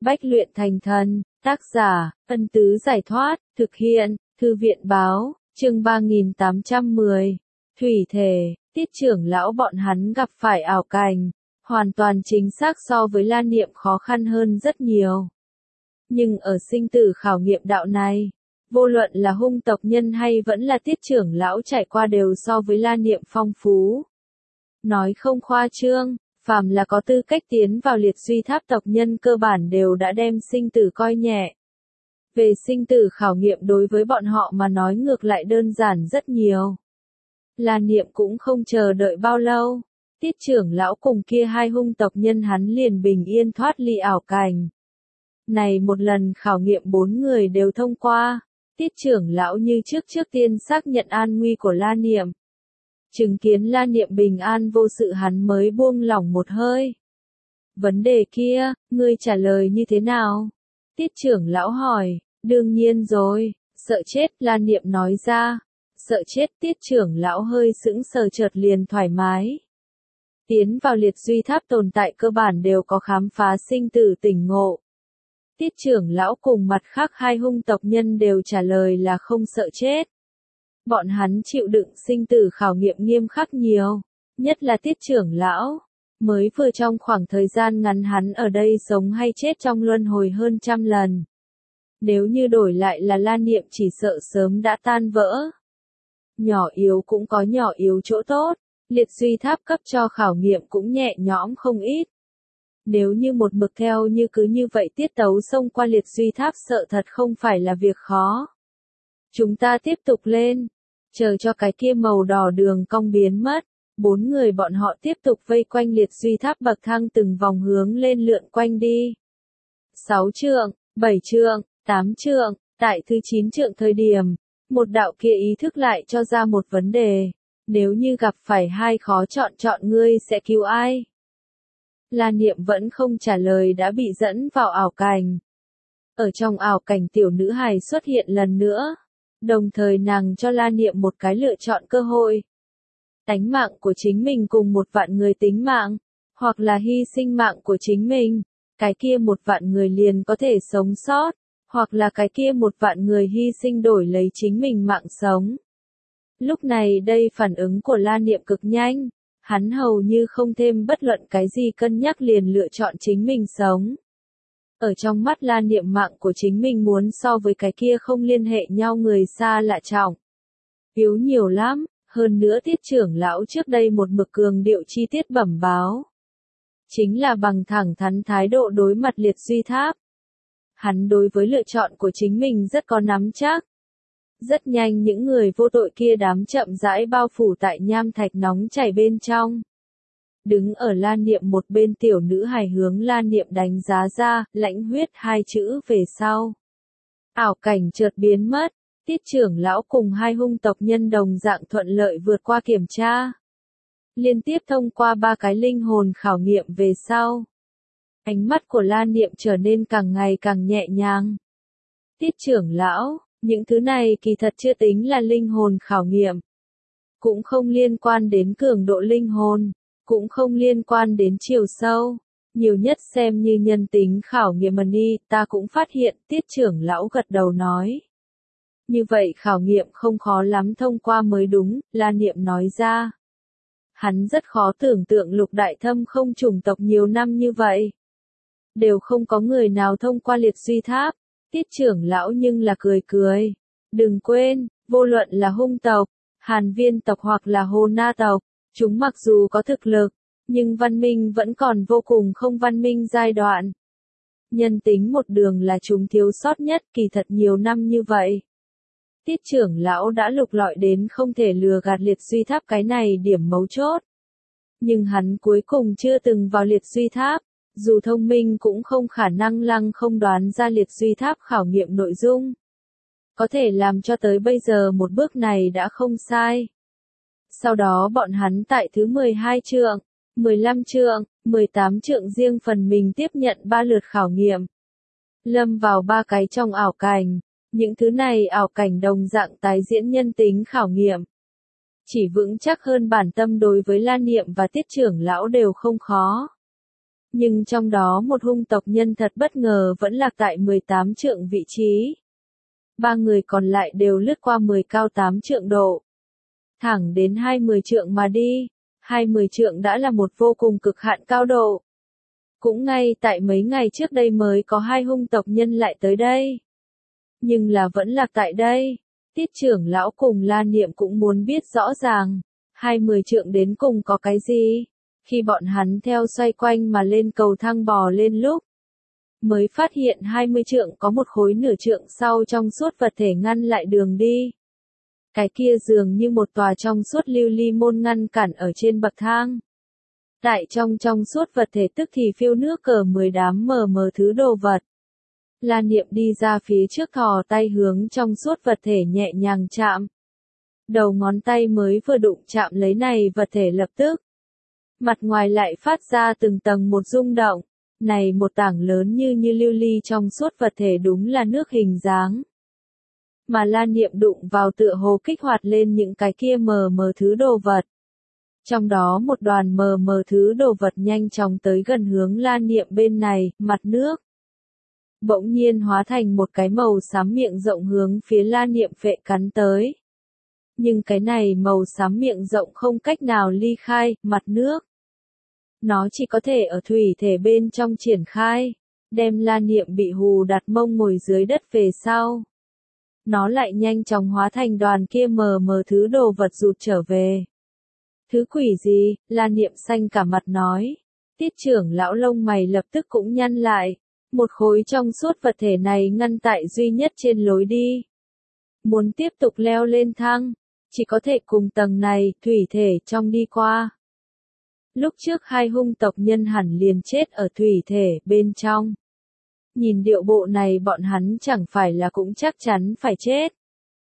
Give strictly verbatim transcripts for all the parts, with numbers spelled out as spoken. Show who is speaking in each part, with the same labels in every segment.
Speaker 1: Bách luyện thành thần, tác giả, Ân Tứ Giải Thoát, thực hiện, Thư viện Báo, chương ba nghìn tám trăm mười. Thủy thể, Tiết trưởng lão bọn hắn gặp phải ảo cảnh, hoàn toàn chính xác so với La Niệm khó khăn hơn rất nhiều. Nhưng ở sinh tử khảo nghiệm đạo này, vô luận là hung tộc nhân hay vẫn là Tiết trưởng lão trải qua đều so với La Niệm phong phú. Nói không khoa trương, phàm là có tư cách tiến vào liệt duy tháp tộc nhân cơ bản đều đã đem sinh tử coi nhẹ. Về sinh tử khảo nghiệm đối với bọn họ mà nói ngược lại đơn giản rất nhiều. La Niệm cũng không chờ đợi bao lâu, Tiết trưởng lão cùng kia hai hung tộc nhân hắn liền bình yên thoát ly ảo cảnh. Này một lần khảo nghiệm bốn người đều thông qua, Tiết trưởng lão như trước trước tiên xác nhận an nguy của La Niệm. Chứng kiến La Niệm bình an vô sự hắn mới buông lỏng một hơi. Vấn đề kia, ngươi trả lời như thế nào? Tiết trưởng lão hỏi, đương nhiên rồi, sợ chết, La Niệm nói ra. Sợ chết, Tiết trưởng lão hơi sững sờ chợt liền thoải mái. Tiến vào liệt duy tháp tồn tại cơ bản đều có khám phá sinh tử tỉnh ngộ. Tiết trưởng lão cùng mặt khác hai hung tộc nhân đều trả lời là không sợ chết. Bọn hắn chịu đựng sinh tử khảo nghiệm nghiêm khắc nhiều, nhất là Tiết trưởng lão, mới vừa trong khoảng thời gian ngắn hắn ở đây sống hay chết trong luân hồi hơn trăm lần. Nếu như đổi lại là La Niệm chỉ sợ sớm đã tan vỡ. Nhỏ yếu cũng có nhỏ yếu chỗ tốt, liệt duy tháp cấp cho khảo nghiệm cũng nhẹ nhõm không ít. Nếu như một mực theo như cứ như vậy tiết tấu xông qua liệt duy tháp sợ thật không phải là việc khó. Chúng ta tiếp tục lên, chờ cho cái kia màu đỏ đường cong biến mất, bốn người bọn họ tiếp tục vây quanh liệt duy tháp bậc thang từng vòng hướng lên lượn quanh đi. Sáu trượng, bảy trượng, tám trượng, tại thứ chín trượng thời điểm, một đạo kia ý thức lại cho ra một vấn đề, nếu như gặp phải hai khó chọn chọn ngươi sẽ cứu ai? La Niệm vẫn không trả lời đã bị dẫn vào ảo cảnh. Ở trong ảo cảnh tiểu nữ hài xuất hiện lần nữa, đồng thời nàng cho La Niệm một cái lựa chọn cơ hội. Tánh mạng của chính mình cùng một vạn người tính mạng, hoặc là hy sinh mạng của chính mình, cái kia một vạn người liền có thể sống sót, hoặc là cái kia một vạn người hy sinh đổi lấy chính mình mạng sống. Lúc này đây phản ứng của La Niệm cực nhanh, hắn hầu như không thêm bất luận cái gì cân nhắc liền lựa chọn chính mình sống. Ở trong mắt La Niệm mạng của chính mình muốn so với cái kia không liên hệ nhau người xa lạ trọng. Yếu nhiều lắm, hơn nữa Tiết trưởng lão trước đây một mực cường điệu chi tiết bẩm báo. Chính là bằng thẳng thắn thái độ đối mặt liệt duy tháp. Hắn đối với lựa chọn của chính mình rất có nắm chắc. Rất nhanh những người vô tội kia đám chậm rãi bao phủ tại nham thạch nóng chảy bên trong. Đứng ở La Niệm một bên tiểu nữ hài hướng La Niệm đánh giá ra, lãnh huyết hai chữ về sau. Ảo cảnh chợt biến mất, Tiết trưởng lão cùng hai hung tộc nhân đồng dạng thuận lợi vượt qua kiểm tra. Liên tiếp thông qua ba cái linh hồn khảo nghiệm về sau. Ánh mắt của La Niệm trở nên càng ngày càng nhẹ nhàng. Tiết trưởng lão, những thứ này kỳ thật chưa tính là linh hồn khảo nghiệm. Cũng không liên quan đến cường độ linh hồn, cũng không liên quan đến chiều sâu. Nhiều nhất xem như nhân tính khảo nghiệm mà đi, ta cũng phát hiện, Tiết trưởng lão gật đầu nói. Như vậy khảo nghiệm không khó lắm thông qua mới đúng, La Niệm nói ra. Hắn rất khó tưởng tượng Lục Đại Thâm không chủng tộc nhiều năm như vậy. Đều không có người nào thông qua liệt duy tháp. Tiết trưởng lão nhưng là cười cười. Đừng quên, vô luận là hung tộc, Hàn Viên tộc hoặc là Hồ Na tộc, chúng mặc dù có thực lực, nhưng văn minh vẫn còn vô cùng không văn minh giai đoạn. Nhân tính một đường là chúng thiếu sót nhất kỳ thật nhiều năm như vậy. Tiết trưởng lão đã lục lọi đến không thể lừa gạt liệt duy tháp cái này điểm mấu chốt. Nhưng hắn cuối cùng chưa từng vào liệt duy tháp. Dù thông minh cũng không khả năng lăng không đoán ra liệt duy tháp khảo nghiệm nội dung. Có thể làm cho tới bây giờ một bước này đã không sai. Sau đó bọn hắn tại thứ mười hai trượng, mười lăm trượng, mười tám trượng riêng phần mình tiếp nhận ba lượt khảo nghiệm. Lâm vào ba cái trong ảo cảnh, những thứ này ảo cảnh đồng dạng tái diễn nhân tính khảo nghiệm. Chỉ vững chắc hơn bản tâm đối với La Niệm và Tiết trưởng lão đều không khó. Nhưng trong đó một hung tộc nhân thật bất ngờ vẫn lạc tại mười tám trượng vị trí. Ba người còn lại đều lướt qua mười cao tám trượng độ. Thẳng đến hai mươi trượng mà đi. hai mươi trượng đã là một vô cùng cực hạn cao độ. Cũng ngay tại mấy ngày trước đây mới có hai hung tộc nhân lại tới đây. Nhưng là vẫn lạc tại đây. Tiết trưởng lão cùng La Niệm cũng muốn biết rõ ràng. hai mươi trượng đến cùng có cái gì? Khi bọn hắn theo xoay quanh mà lên cầu thang bò lên lúc. Mới phát hiện hai mươi trượng có một khối nửa trượng sau trong suốt vật thể ngăn lại đường đi. Cái kia dường như một tòa trong suốt lưu ly môn ngăn cản ở trên bậc thang. Tại trong trong suốt vật thể tức thì phiêu nước cờ mười đám mờ mờ thứ đồ vật. La Niệm đi ra phía trước thò tay hướng trong suốt vật thể nhẹ nhàng chạm. Đầu ngón tay mới vừa đụng chạm lấy này vật thể lập tức. Mặt ngoài lại phát ra từng tầng một rung động. Này một tảng lớn như như lưu ly trong suốt vật thể đúng là nước hình dáng. Mà La Niệm đụng vào tựa hồ kích hoạt lên những cái kia mờ mờ thứ đồ vật. Trong đó một đoàn mờ mờ thứ đồ vật nhanh chóng tới gần hướng La Niệm bên này, mặt nước. Bỗng nhiên hóa thành một cái màu xám miệng rộng hướng phía La Niệm phệ cắn tới. Nhưng cái này màu xám miệng rộng không cách nào ly khai, mặt nước. Nó chỉ có thể ở thủy thể bên trong triển khai, đem La Niệm bị hù đặt mông ngồi dưới đất về sau. Nó lại nhanh chóng hóa thành đoàn kia mờ mờ thứ đồ vật rụt trở về. Thứ quỷ gì? La Niệm xanh cả mặt nói. Tiết trưởng lão lông mày lập tức cũng nhăn lại. Một khối trong suốt vật thể này ngăn tại duy nhất trên lối đi. Muốn tiếp tục leo lên thang, chỉ có thể cùng tầng này, thủy thể trong đi qua. Lúc trước hai hung tộc nhân hẳn liền chết ở thủy thể bên trong. Nhìn điệu bộ này bọn hắn chẳng phải là cũng chắc chắn phải chết.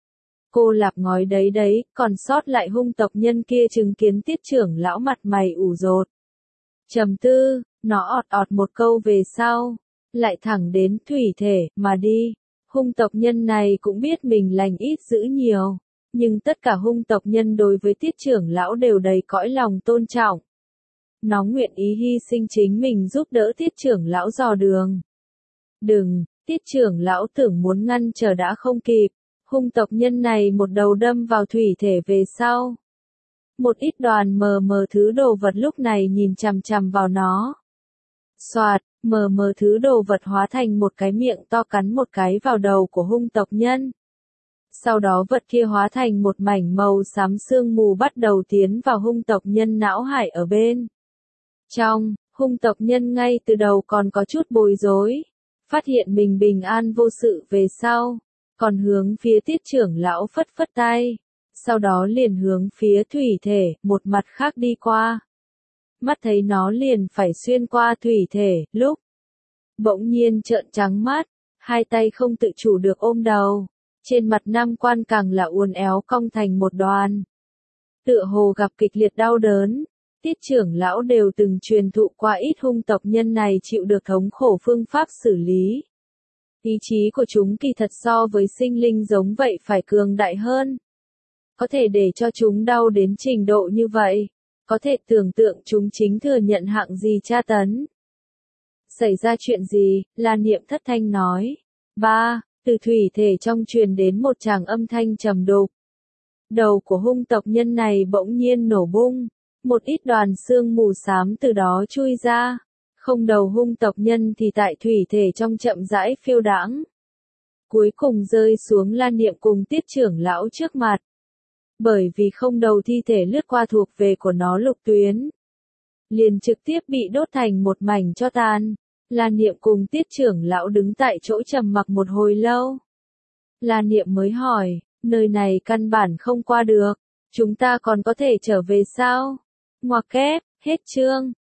Speaker 1: Cô Lạp ngói đấy đấy, còn sót lại hung tộc nhân kia chứng kiến tiết trưởng lão mặt mày ủ rột. Trầm tư, nó ọt ọt một câu về sau, lại thẳng đến thủy thể mà đi. Hung tộc nhân này cũng biết mình lành ít dữ nhiều, nhưng tất cả hung tộc nhân đối với tiết trưởng lão đều đầy cõi lòng tôn trọng. Nó nguyện ý hy sinh chính mình giúp đỡ tiết trưởng lão dò đường. Đừng, tiết trưởng lão tưởng muốn ngăn trở đã không kịp. Hung tộc nhân này một đầu đâm vào thủy thể về sau. Một ít đoàn mờ mờ thứ đồ vật lúc này nhìn chằm chằm vào nó. Xoạt, mờ mờ thứ đồ vật hóa thành một cái miệng to cắn một cái vào đầu của hung tộc nhân. Sau đó vật kia hóa thành một mảnh màu xám sương mù bắt đầu tiến vào hung tộc nhân não hải ở bên. Trong, hung tộc nhân ngay từ đầu còn có chút bối rối. Phát hiện mình bình an vô sự về sau. Còn hướng phía tiết trưởng lão phất phất tay. Sau đó liền hướng phía thủy thể, một mặt khác đi qua. Mắt thấy nó liền phải xuyên qua thủy thể, lúc. Bỗng nhiên trợn trắng mắt, hai tay không tự chủ được ôm đầu. Trên mặt nam quan càng là uốn éo cong thành một đoàn. Tựa hồ gặp kịch liệt đau đớn. Tiết trưởng lão đều từng truyền thụ qua ít hung tộc nhân này chịu được thống khổ phương pháp xử lý. Ý chí của chúng kỳ thật so với sinh linh giống vậy phải cường đại hơn. Có thể để cho chúng đau đến trình độ như vậy. Có thể tưởng tượng chúng chính thừa nhận hạng gì tra tấn. Xảy ra chuyện gì? La Niệm thất thanh nói. Ba, từ thủy thể trong truyền đến một tràng âm thanh trầm đục. Đầu của hung tộc nhân này bỗng nhiên nổ bung. Một ít đoàn xương mù xám từ đó chui ra. Không đầu hung tộc nhân thì tại thủy thể trong chậm rãi phiêu đãng. Cuối cùng rơi xuống La Niệm cùng tiết trưởng lão trước mặt. Bởi vì không đầu thi thể lướt qua thuộc về của nó lục tuyến. Liền trực tiếp bị đốt thành một mảnh cho tàn. La Niệm cùng tiết trưởng lão đứng tại chỗ trầm mặc một hồi lâu. La Niệm mới hỏi, nơi này căn bản không qua được. Chúng ta còn có thể trở về sao? Ngoặc kép, hết chương.